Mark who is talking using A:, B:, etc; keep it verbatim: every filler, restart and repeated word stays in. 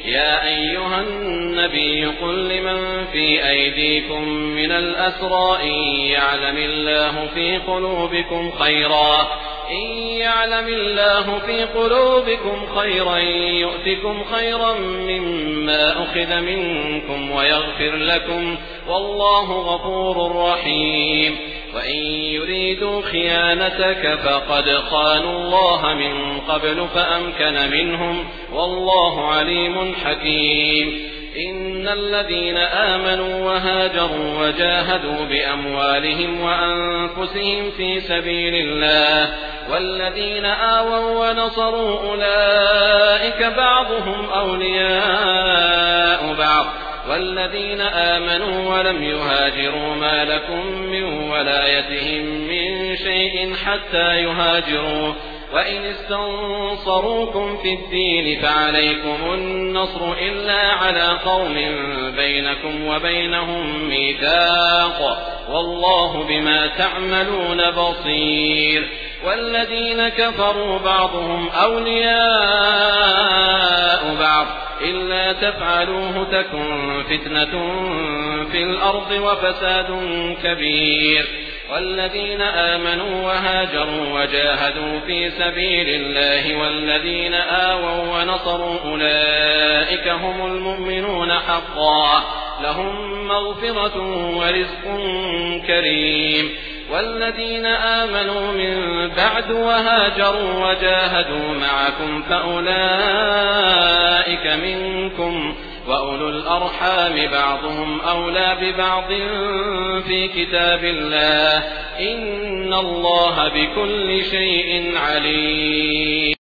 A: يا أيها النبي قل لمن في أيديكم من الأسرى إن يعلم الله في قلوبكم خيرا إن يعلم الله في قلوبكم خيرا يؤتكم خيرا مما أخذ منكم ويغفر لكم والله غفور رحيم وإن يريدوا خيانتك فقد خانوا الله من قبل فأمكن منهم والله عليم حكيم إن الذين آمنوا وهاجروا وجاهدوا بأموالهم وأنفسهم في سبيل الله والذين آووا ونصروا أولئك بعضهم أولياء بعض والذين آمنوا ولم يهاجروا ما لكم من ولايتهم من شيء حتى يهاجروا وإن استنصروكم في الدين فعليكم النصر إلا على قوم بينكم وبينهم ميثاق والله بما تعملون بصير والذين كفروا بعضهم أولياء بعض إلا تفعلوه تكن فتنة في الأرض وفساد كبير والذين آمنوا وهاجروا وجاهدوا في سبيل الله والذين آووا ونصروا أولئك هم المؤمنون حقا لهم مغفرة ورزق كريم والذين آمنوا من بعد وهاجروا وجاهدوا معكم فأولئك منكم وأولو الأرحام بعضهم أولى ببعض في كتاب الله إن الله بكل شيء عليم.